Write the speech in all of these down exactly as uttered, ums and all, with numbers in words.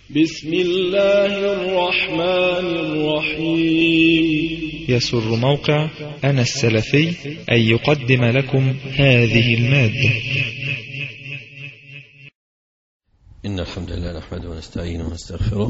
بسم الله الرحمن الرحيم. يسر موقع أنا السلفي أن يقدم لكم هذه المادة. إن الحمد لله نحمده ونستعينه ونستغفره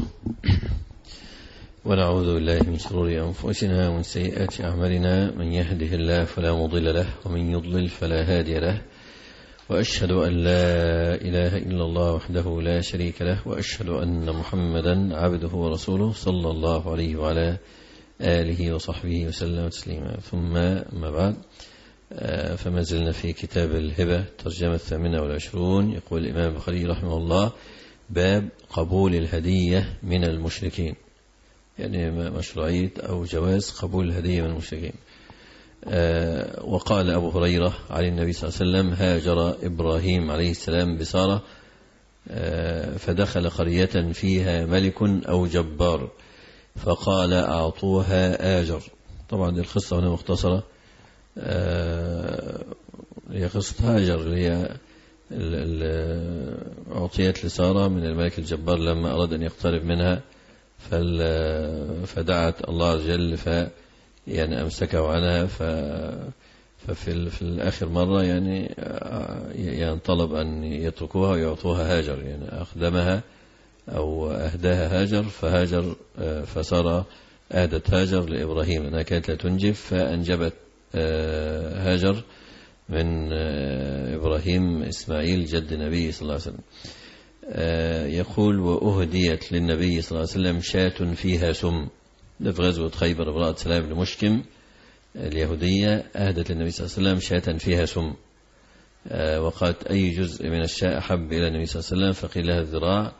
ونعوذ بالله من شرور أنفسنا ومن سيئات أعمالنا، من يهده الله فلا مضل له ومن يضلل فلا هادي له، وأشهد أن لا إله إلا الله وحده لا شريك له، وأشهد أن محمدا عبده ورسوله صلى الله عليه وعلى آله وصحبه وسلم تسليما. ثم ما بعد، فما زلنا في كتاب الهبة ترجمة الثامنة والعشرون. يقول الإمام البخاري رحمه الله: باب قبول الهدية من المشركين، يعني مشروعية أو جواز قبول الهدية من المشركين. آه وقال أبو هريرة عن النبي صلى الله عليه وسلم: هاجر إبراهيم عليه السلام بسارة آه فدخل قرية فيها ملك أو جبار فقال: أعطوها آجر. طبعا القصة هنا مختصرة، آه هي قصة هاجر اللي هي أعطيت لسارة من الملك الجبار لما أراد أن يقترب منها، فدعت الله عز وجل ف يعني أمسكه عنها، ففي في الآخر مرة يعني يعني طلب أن يتركوها ويعطوها هاجر، يعني أخدمها أو أهداها هاجر، فهاجر فصار أهدت هاجر لإبراهيم لأنها كانت لا تنجب، فأنجبت هاجر من إبراهيم إسماعيل جد النبي صلى الله عليه وسلم. يقول: وأهديت للنبي صلى الله عليه وسلم شاة فيها سم. في غزوة خيبر امرأة سلام بن مشكم اليهودية أهدت للنبي صلى الله عليه وسلم شاة فيها سم، وقالت: أي جزء من الشاة أحب إلى النبي صلى الله عليه وسلم؟ فقيل لها الذراع،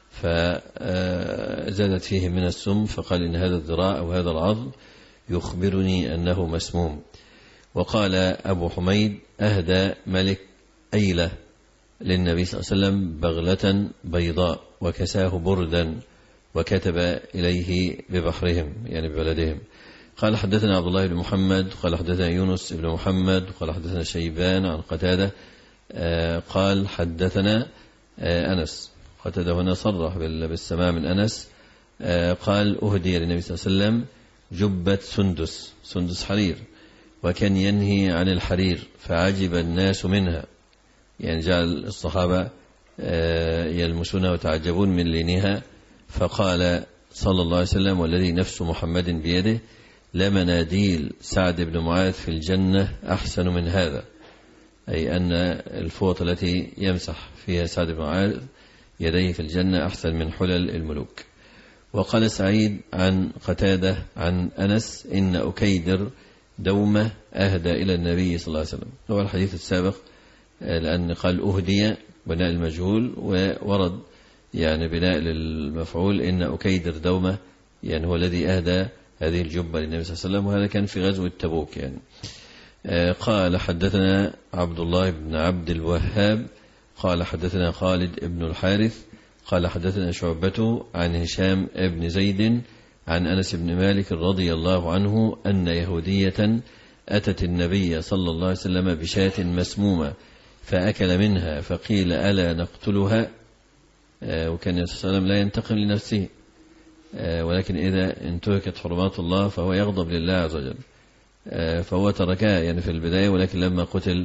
فزادت فيه من السم، فقال: إن هذا الذراع أو هذا العظم يخبرني أنه مسموم. وقال أبو حميد: أهدى ملك أيلة للنبي صلى الله عليه وسلم بغلة بيضاء وكساه بردا وكتب إليه ببحرهم، يعني ببلدهم. قال: حدثنا عبد الله بن محمد قال حدثنا يونس بن محمد قال حدثنا شيبان عن قتادة قال حدثنا أنس. قتادة هنا صرح بالسماع من أنس. قال: أهدي للنبي صلى الله عليه وسلم جبة سندس، سندس حرير، وكان ينهي عن الحرير فعجب الناس منها، يعني جعل الصحابة يلمسونها وتعجبون من لينها. فقال صلى الله عليه وسلم: والذي نفس محمد بيده لمناديل سعد بن معاذ في الجنة أحسن من هذا، أي أن الفوط التي يمسح فيها سعد بن معاذ يديه في الجنة أحسن من حلل الملوك. وقال سعيد عن قتادة عن أنس: إن أكيدر دومة أهدى إلى النبي صلى الله عليه وسلم. هو الحديث السابق، لأن قال أهدي بناء المجهول، وورد يعني بناء للمفعول إن أكيدر دومة، يعني هو الذي أهدى هذه الجبة للنبي صلى الله عليه وسلم، وهذا كان في غزوة تبوك يعني. قال: حدثنا عبد الله بن عبد الوهاب قال حدثنا خالد بن الحارث قال حدثنا شعبة عن هشام بن زيد عن أنس بن مالك رضي الله عنه أن يهودية أتت النبي صلى الله عليه وسلم بشاة مسمومة فأكل منها، فقيل: ألا نقتلها؟ وكان النبي صلى الله عليه وسلم لا ينتقم لنفسه، ولكن إذا انتهكت حرمات الله فهو يغضب لله عز وجل، فهو تركها يعني في البداية، ولكن لما قتل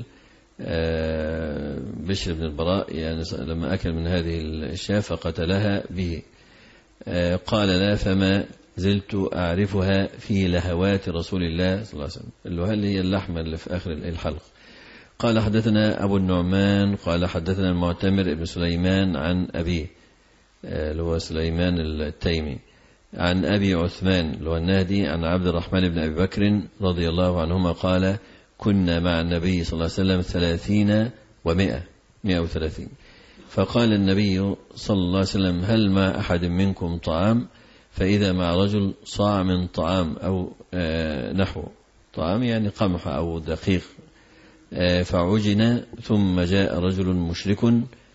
بشر بن البراء يعني لما أكل من هذه الشاة فقتلها به. قال: لا، فما زلت أعرفها في لهوات رسول الله صلى الله عليه وسلم. اللهال هي اللحمة اللي في آخر الحلق. قال: حدثنا أبو النعمان قال حدثنا المعتمر ابن سليمان عن أبيه اللي هو سليمان التيمي عن أبي عثمان اللي هو النهدي عن عبد الرحمن بن أبي بكر رضي الله عنهما قال: كنا مع النبي صلى الله عليه وسلم ثلاثين ومائة مائة وثلاثين، فقال النبي صلى الله عليه وسلم: هل مع أحد منكم طعام؟ فإذا مع رجل صاع من طعام أو نحو طعام يعني قمح أو دقيق، فعجن، ثم جاء رجل مشرك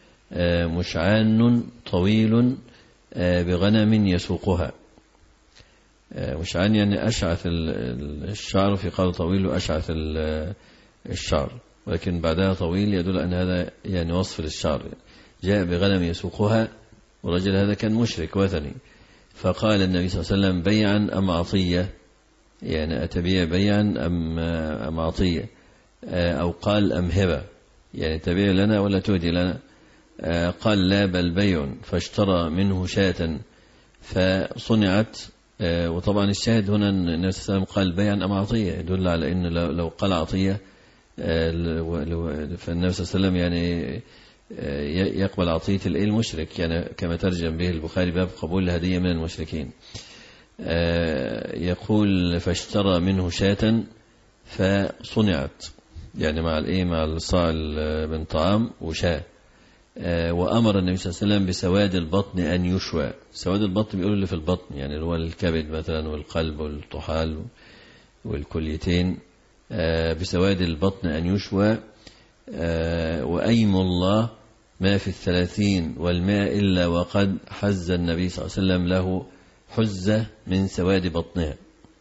مشعان طويل بغنم يسوقها. مشعان يعني أشعث الشعر، في قول طويل وأشعث الشعر، ولكن بعدها طويل يدل أن هذا يعني وصف للشعر. جاء بغنم يسوقها والرجل هذا كان مشرك وثني. فقال النبي صلى الله عليه وسلم بيعا أم عطية، يعني أتبيع بيعا أم أم عطية، أو قال أم هبة، يعني تبيع لنا ولا تهدي لنا؟ قال لا بل بيع، فاشترى منه شاة فصنعت. وطبعا الشاهد هنا النبي صلى الله عليه وسلم قال بيعا أم عطية، يدل على أن لو قال عطية فالنبي صلى الله عليه وسلم يعني يقبل عطية المشرك، يعني كما ترجم به البخاري باب قبول الهدية من المشركين. يقول فاشترى منه شاة فصنعت، يعني مع الايه مع الصاع من طعام وشاة. وأمر النبي صلى الله عليه وسلم بسواد البطن أن يشوى. سواد البطن بيقولوا اللي في البطن، يعني اللي هو الكبد مثلا والقلب والطحال والكليتين. بسواد البطن أن يشوى. وأيم الله ما في الثلاثين والماء إلا وقد حز النبي صلى الله عليه وسلم له حزة من سواد بطنها،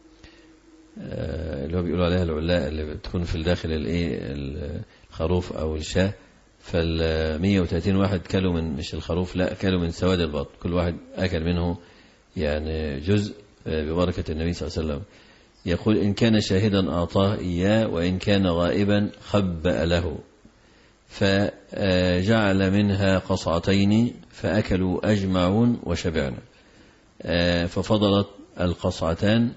اللي هو بيقولوا عليها العلاء اللي بتكون في الداخل الايه الخروف أو الشاة. فالمية وثلاثين واحد كلوا من، مش الخروف لا، كلوا من سواد البطن، كل واحد أكل منه يعني جزء ببركة النبي صلى الله عليه وسلم. يقول إن كان شاهدا أعطاه إياه، وإن كان غائبا خبأ له. فجعل منها قصعتين فأكلوا أجمعون وشبعنا. ففضلت القصعتان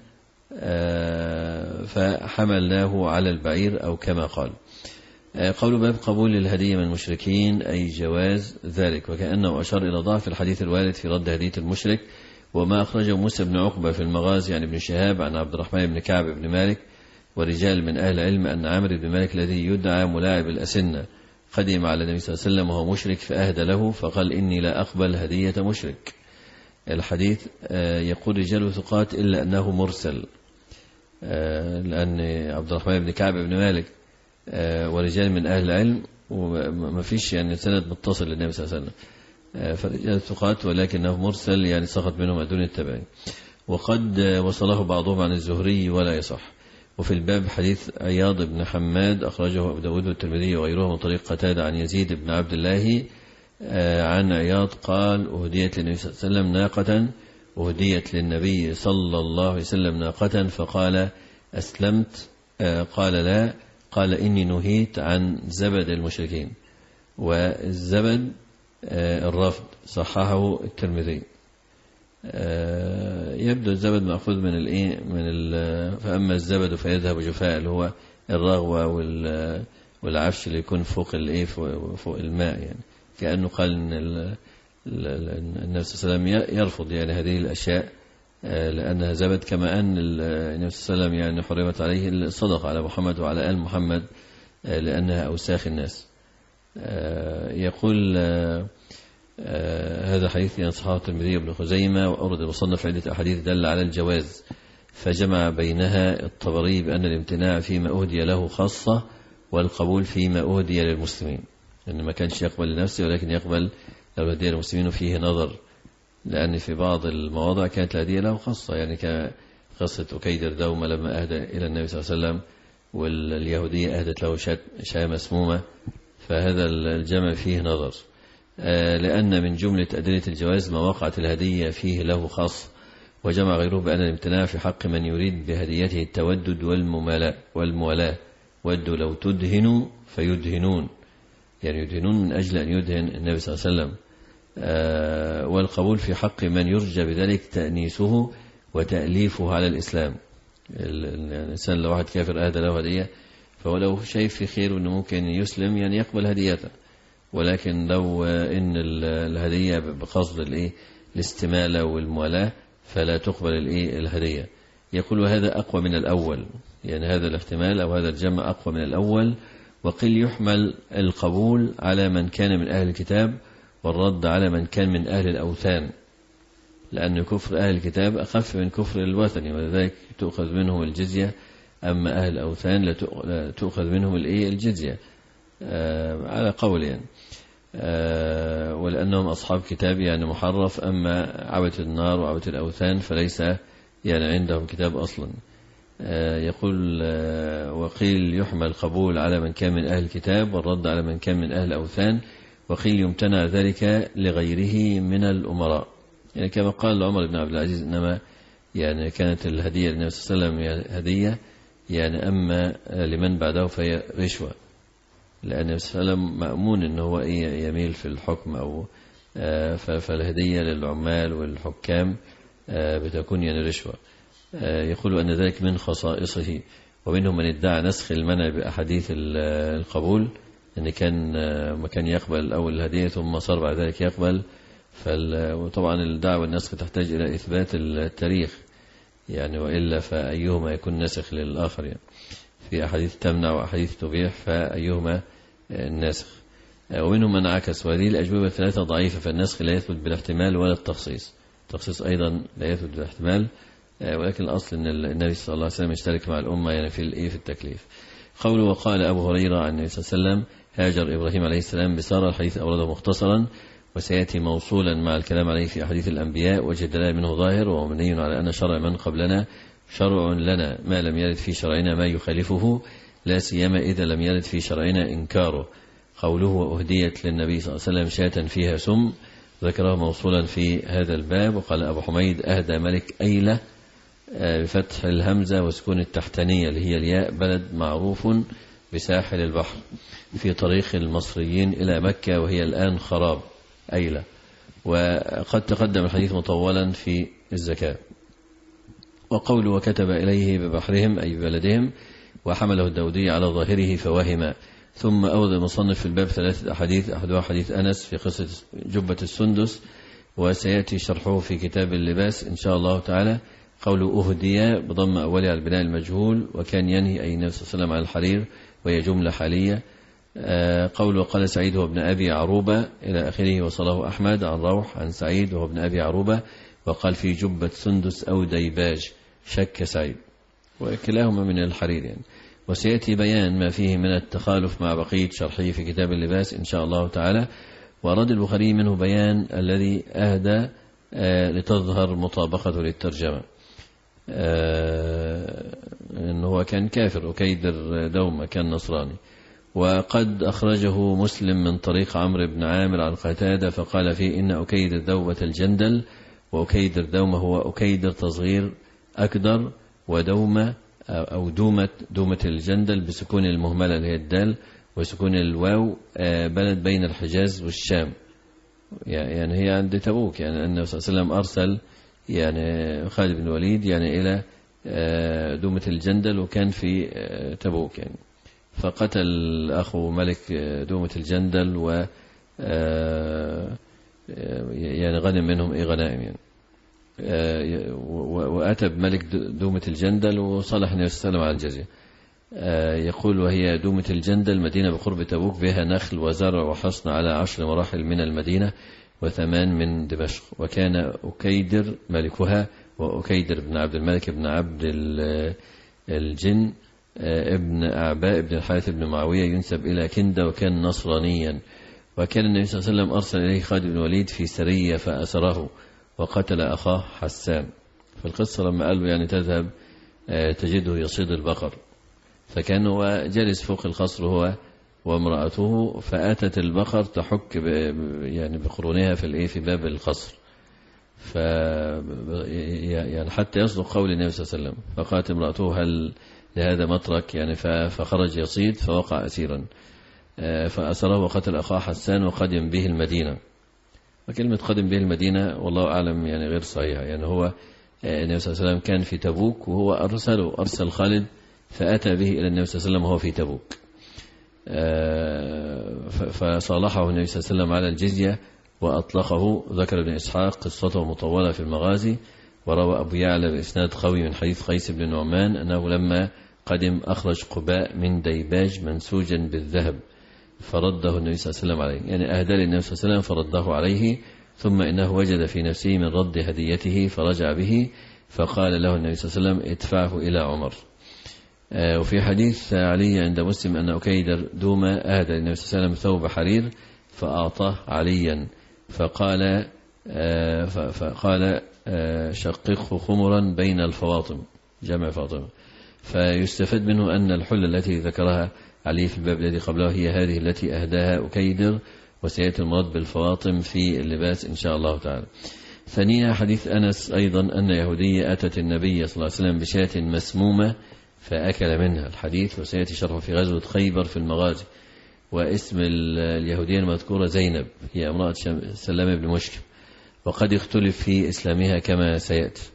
فحملناه على البعير أو كما قال. قول باب قبول الهدية من المشركين أي جواز ذلك، وكأنه أشار إلى ضعف الحديث الوارد في رد هدية المشرك، وما أخرجه موسى بن عقبة في المغازي عن ابن شهاب عن عبد الرحمن بن كعب بن مالك ورجال من أهل العلم أن عمرو بن مالك الذي يدعى ملاعب الأسنة قدم على النبي صلى الله عليه وسلم وهو مشرك فأهدى له، فقال إني لا أقبل هدية مشرك. الحديث يقول رجال ثقات إلا أنه مرسل، لأن عبد الرحمن بن كعب بن مالك ورجال من أهل العلم وما فيش يعني سند متصل للنبي صلى الله عليه وسلم، فرجال ثقات ولكنه مرسل يعني سقط منهم دون التبعين. وقد وصله بعضهم عن الزهري ولا يصح. وفي الباب حديث عياض بن حماد أخرجه أبو داود والترمذي وغيره من طريق قتادة عن يزيد بن عبد الله عن عياض قال أهديت للنبي صلى الله عليه وسلم ناقة أهديت للنبي صلى الله عليه وسلم ناقة فقال أسلمت؟ قال لا. قال إني نهيت عن زبد المشركين. والزبد الرفض، صححه الترمذي. يبدو الزبد مأخوذ من الايه من ال فأما الزبد فيذهب جفاء، اللي هو الرغوة والعفش اللي يكون فوق الايه فوق الماء، يعني كأنه قال ان النبي صلى الله عليه وسلم يرفض يعني هذه الأشياء لأنها زبد، كما أن النبي صلى الله عليه وسلم يعني حرمت عليه الصدقة على محمد وعلى آل محمد لأنها أوساخ الناس. يقول هذا حديث ينصحه الترمذي بن خزيمة، وأورد المصنف عدة أحاديث دل على الجواز، فجمع بينها الطبري بأن الامتناع فيما أهدي له خاصة والقبول فيما أهدي للمسلمين، إن ما كانش يقبل لنفسه ولكن يقبل لو هدي للمسلمين، وفيه نظر، لأن في بعض المواضع كانت الهدية له خاصة، يعني كقصة أكيدر دومة لما أهدى إلى النبي صلى الله عليه وسلم واليهودية أهدت له شاة مسمومة، فهذا الجمع فيه نظر، لأن من جملة أدلة الجواز ما وقعت الهدية فيه له خاص. وجمع غيره بأن الامتناع في حق من يريد بهديته التودد والممالاة والموالاة، ودوا لو تدهنوا فيدهنون، يعني يدهنون من أجل أن يدهن النبي صلى الله عليه وسلم. آه والقبول في حق من يرجى بذلك تأنيسه وتأليفه على الإسلام. الإنسان لو واحد كافر أهدى له هدية فهو لو شايف في خير أنه ممكن يسلم يعني يقبل هديته، ولكن لو إن الهدية بقصد الإيه الاستمالة والموالاة فلا تقبل الإيه الهدية. يقول هذا أقوى من الأول، يعني هذا الاحتمال أو هذا الجمع أقوى من الأول. وقيل يحمل القبول على من كان من أهل الكتاب والرد على من كان من أهل الأوثان، لأن كفر أهل الكتاب أخف من كفر الوثني، ولذلك تؤخذ منهم الجزية، أما أهل الأوثان لا تؤخذ منهم الإيه الجزية آه على قول يعني آه ولأنهم أصحاب كتاب يعني محرف، أما عبدة النار وعبدة الأوثان فليس يعني عندهم كتاب أصلا. آه يقول آه وقيل يحمل القبول على من كان من أهل الكتاب والرد على من كان من أهل الأوثان، وقيل يمتنع ذلك لغيره من الأمراء، يعني كما قال عمر بن عبد العزيز إنما يعني كانت الهدية للنبي صلى الله عليه وسلم هدية، يعني أما لمن بعده فهي رشوة، لأن النبي صلى الله عليه وسلم مأمون إن هو يميل في الحكم، أو فالهدية للعمال والحكام بتكون يعني رشوة. يقول أن ذلك من خصائصه، ومنهم من ادعى نسخ المنع بأحاديث القبول، أن كان ما كان يقبل الأول الهدية ثم صار بعد ذلك يقبل. وطبعا الدعوة النسخ تحتاج إلى إثبات التاريخ، يعني وإلا فأيهما يكون نسخ للآخر، يعني في أحاديث تمنع وأحاديث تبيح فأيهما الناسخ. ومنهم من عكس، وهذه الأجوبة الثلاثة ضعيفة، فالنسخ لا يثبت بالاحتمال ولا التخصيص، التخصيص أيضا لا يثبت بالاحتمال، ولكن الأصل أن النبي صلى الله عليه وسلم يشترك مع الأمة يعني في الإيه في التكليف. قوله وقال أبو هريرة عن النبي صلى الله عليه وسلم هاجر إبراهيم عليه السلام بسارة، الحديث أورده مختصرا وسيأتي موصولا مع الكلام عليه في أحاديث الأنبياء، وجه دلالة منه ظاهر، ومبني على أن شرع من قبلنا شرع لنا ما لم يرد في شرعنا ما يخالفه، لا سيما إذا لم يرد في شرعنا إنكاره. قوله وأهديت للنبي صلى الله عليه وسلم شاة فيها سم، ذكره موصولا في هذا الباب. وقال أبو حميد أهدى ملك أيلة بفتح الهمزة وسكون التحتانية اللي هي الياء، بلد معروف بساحل البحر في طريق المصريين إلى مكة، وهي الآن خراب أيلة. وقد تقدم الحديث مطولا في الزكاة. وقول وكتب إليه ببحرهم أي ببلدهم، وحمله الداودي على ظاهره فوهم. ثم أورد المصنف في الباب ثلاثة أحاديث، أحدها حديث أنس في قصة جبة السندس، وسيأتي شرحه في كتاب اللباس إن شاء الله تعالى. قول أهدي بضم أولي على البناء المجهول، وكان ينهي أي النبي صلى الله عليه وسلم عن الحرير، وهي جملة حالية. قول وقال سعيد هو ابن أبي عروبة إلى آخره، وصله أحمد عن روح عن سعيد وهو ابن أبي عروبة، وقال في جبة سندس أو ديباج، شك سعيد، وكلاهما من الحرير يعني. وسيأتي بيان ما فيه من التخالف مع بقية شرحه في كتاب اللباس إن شاء الله تعالى. وأراد البخاري منه بيان الذي أهدى لتظهر مطابقته للترجمة، أنه هو كان كافر، وكيدر دوما كان نصراني. وقد أخرجه مسلم من طريق عمرو بن عامر عن قتادة فقال فيه إن أكيدر دوبة الجندل، وأكيدر دومة هو أكيدر تصغير أكدر، ودومة أو دومة دومة الجندل بسكون المهملة اللي هي الدال وسكون الواو، بلد بين الحجاز والشام، يعني هي عند تبوك. يعني النبي صلى الله عليه وسلم أرسل يعني خالد بن الوليد يعني إلى دومة الجندل، وكان في تبوك يعني، فقتل أخو ملك دومة الجندل، و يعني غنم منهم إيه غنائم يعني. وأتى بملك دومة الجندل وصالح النبي صلى الله عليه وسلم على الجزية. يقول وهي دومة الجندل مدينة بقرب تبوك، بها نخل وزرع وحصن على عشر مراحل من المدينة وثمان من دمشق. وكان أكيدر ملكها، وأكيدر بن عبد الملك بن عبد الجن ابن أعباء ابن الحارث بن معاوية ينسب إلى كندة، وكان نصرانيا. وكان النبي صلى الله عليه وسلم أرسل إليه خالد بن الوليد في سرية فأسره وقتل أخاه حسان. في القصة لما قال له يعني تذهب تجده يصيد البقر، فكان هو جالس فوق القصر هو وامرأته، فأتت البقر تحك يعني بقرونها في الايه في باب القصر، ف يعني حتى يصدق قول النبي صلى الله عليه وسلم، فقالت امرأته هل لهذا مترك يعني، فخرج يصيد فوقع أسيرا، فأسره وقتل أخاه حسان وقدم به المدينة. وكلمة قدم به المدينة والله أعلم يعني غير صحيحة، يعني هو النبي صلى الله عليه وسلم كان في تبوك، وهو أرسله أرسل خالد فأتى به إلى النبي صلى الله عليه وسلم وهو في تبوك، فصالحه النبي صلى الله عليه وسلم على الجزية وأطلقه. ذكر ابن إسحاق قصته مطولة في المغازي، وروى أبو يعلى بإسناد قوي من حديث قيس بن نعمان أنه لما قدم أخرج قباء من ديباج منسوجا بالذهب فرده النبي صلى الله عليه وسلم عليه، يعني أهدى للنبي صلى الله عليه وسلم فرده عليه، ثم إنه وجد في نفسه من رد هديته فرجع به، فقال له النبي صلى الله عليه وسلم ادفعه إلى عمر. وفي حديث علي عند مسلم أن أكيدر دومة أهدى للنبي صلى الله عليه وسلم ثوب حرير فأعطاه عليا، فقال فقال شققه خمرا بين الفواطم، جمع فاطمة. فيستفاد منه أن الحلة التي ذكرها علي في الباب الذي قبله هي هذه التي أهداها أكيدر، وسيأتي المراد بالفواطم في اللباس إن شاء الله تعالى. ثانيا حديث أنس أيضا أن يهودية أتت النبي صلى الله عليه وسلم بشاة مسمومة فأكل منها، الحديث وسيأتي شرحه في غزوة خيبر في المغازي. واسم اليهودية المذكورة زينب، هي امرأة سلام بن مشكم، وقد يختلف في إسلامها كما سيأتي.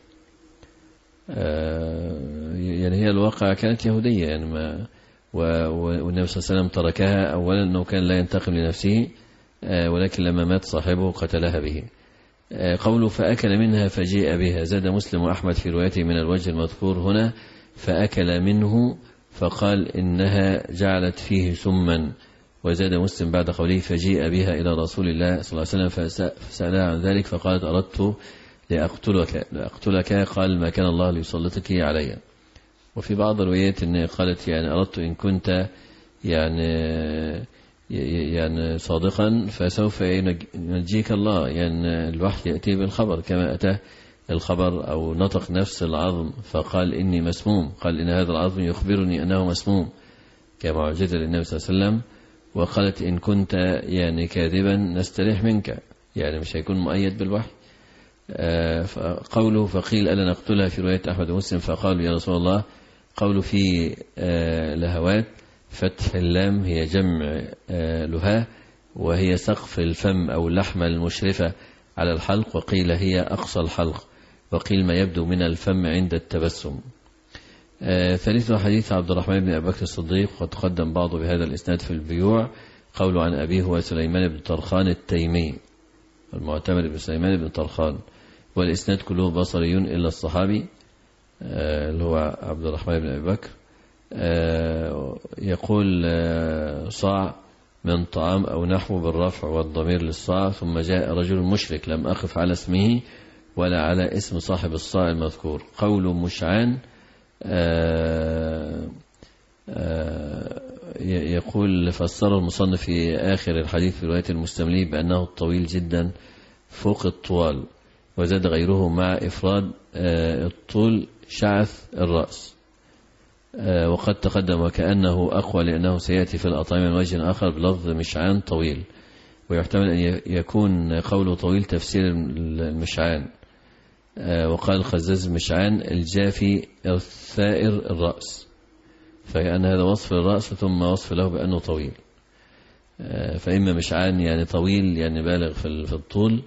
يعني هي الواقع كانت يهودية يعني ما والنبي صلى الله عليه وسلم تركها، أولا أنه كان لا ينتقم لنفسه، ولكن لما مات صاحبه قتلها به. قوله فأكل منها فجيء بها، زاد مسلم وأحمد في روايته من الوجه المذكور هنا فأكل منه، فقال إنها جعلت فيه سما. وزاد مسلم بعد قوله فجيء بها إلى رسول الله صلى الله عليه وسلم فسألها عن ذلك فقالت أردت لأقتلك, لأقتلك قال ما كان الله ليسلطك علي. وفي بعض الروايات إن قالت يعني أردت إن كنت يعني يعني صادقا فسوف ينجيك الله، يعني الوحي يأتي بالخبر كما أتى الخبر أو نطق نفس العظم فقال إني مسموم، قال إن هذا العظم يخبرني أنه مسموم كمعجزة للنبي صلى الله عليه وسلم. وقالت إن كنت يعني كاذبا نستريح منك، يعني مش هيكون مؤيد بالوحي. قوله فقيل ألا نقتلها في رواية أحمد ومسلم فقالوا يا رسول الله. قوله في لهوات فتح اللام هي جمع لها، وهي سقف الفم أو اللحمة المشرفة على الحلق، وقيل هي أقصى الحلق، وقيل ما يبدو من الفم عند التبسم. ثالث حديث عبد الرحمن بن أبي بكر الصديق، وقد تقدم بعضه بهذا الإسناد في البيوع. قوله عن أبيه هو سليمان بن طرخان التيمي المعتمر بن سليمان بن طرخان، والإسناد كله بصري إلا الصحابي اللي هو عبد الرحمن بن أبي بكر. يقول صاع من طعام أو نحو بالرفع والضمير للصاع، ثم جاء رجل مشرك لم أقف على اسمه ولا على اسم صاحب الصاع المذكور. قول مشعان يقول فسر المصنف في آخر الحديث في رواية المستملي بأنه الطويل جدا فوق الطوال، وزاد غيره مع إفراد الطول شعث الرأس. وقد تقدم وكأنه أقوى لأنه سيأتي في الأطعمة من وجه آخر بلفظ مشعان طويل، ويحتمل أن يكون قوله طويل تفسير المشعان. وقال خزاز مشعان الجافي الثائر الرأس، فكأن هذا وصف للرأس ثم وصف له بأنه طويل. فإما مشعان يعني طويل يعني بالغ في الطول،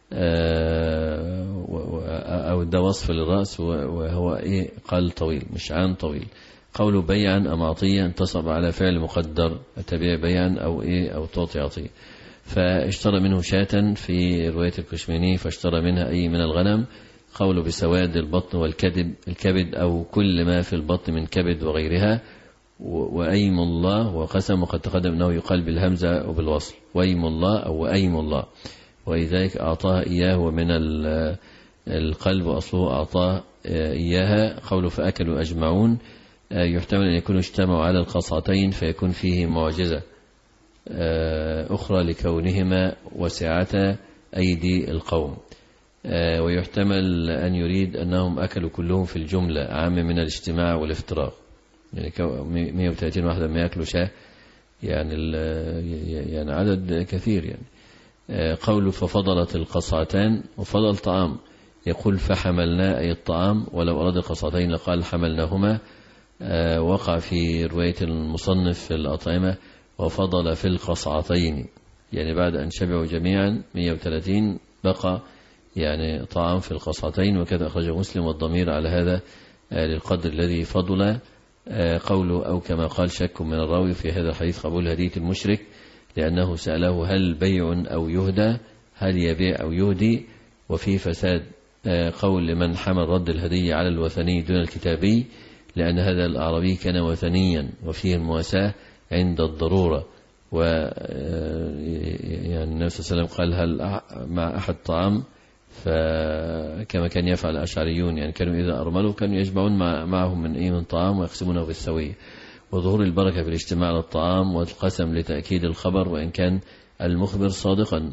أو ده وصف للرأس وهو إيه قال طويل مشعان طويل. قوله بيعا أم عطية انتصب على فعل مقدر تبيع بيعا أو إيه أو تعطي عطية. فاشترى منه شاة في رواية الكشميني فاشترى منها أي من الغنم. قوله بسواد البطن والكبد الكبد أو كل ما في البطن من كبد وغيرها. وأيم الله وقسم، وقد تقدم أنه يقال بالهمزة وبالوصل وأيم الله أو وأيم الله، ولذلك أعطاها إياه ومن القلب وأصله أعطاه إياها. قوله فأكلوا أجمعون يحتمل أن يكونوا اجتمعوا على القصعتين فيكون فيه معجزة أخرى لكونهما وسعة أيدي القوم، ويحتمل أن يريد أنهم أكلوا كلهم في الجملة عام من الاجتماع والافتراق، يعني مئة وثلاثين واحدة ما يأكلوا شاه يعني يعني عدد كثير يعني. قوله ففضلت القصعتان وفضل طعام، يقول فحملنا أي الطعام، ولو أراد القصعتين لقال حملناهما. وقع في رواية المصنف في الأطعمة وفضل في القصعتين، يعني بعد أن شبعوا جميعا مئة وثلاثين بقى يعني طعام في القصعتين، وكذا أخرجه مسلم والضمير على هذا للقدر الذي فضل. قوله أو كما قال شك من الراوي في هذا الحديث قبول هدية المشرك، لأنه سأله هل بيع أو يهدى، هل يبيع أو يهدي. وفي فساد قول لمن حمل رد الهدية على الوثني دون الكتابي، لأن هذا الأعرابي كان وثنيا وفيه المواساة عند الضرورة. و يعني النبي صلى الله عليه وسلم قال هل مع أحد طعام، فكما كان يفعل الأشعريون يعني كانوا إذا أرملوا كانوا يجمعون مع معهم من أي من طعام ويقسمونه بالسوية. وظهور البركة في الاجتماع على الطعام والقسم لتأكيد الخبر وإن كان المخبر صادقا،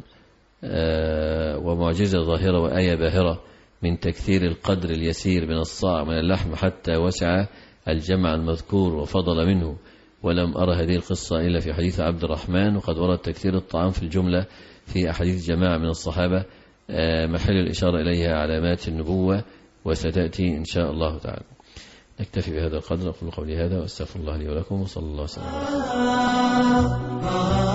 ومعجزة ظاهرة وآية باهرة من تكثير القدر اليسير من الصاع من اللحم حتى وسع الجمع المذكور وفضل منه. ولم أرى هذه القصة إلا في حديث عبد الرحمن، وقد ورد تكثير الطعام في الجملة في أحاديث جماعة من الصحابة محل الإشارة إليها علامات النبوة، وستأتي إن شاء الله تعالى. نكتفي بهذا القدر. أقول قولي هذا وأستغفر الله لي ولكم، وصلى الله وسلم على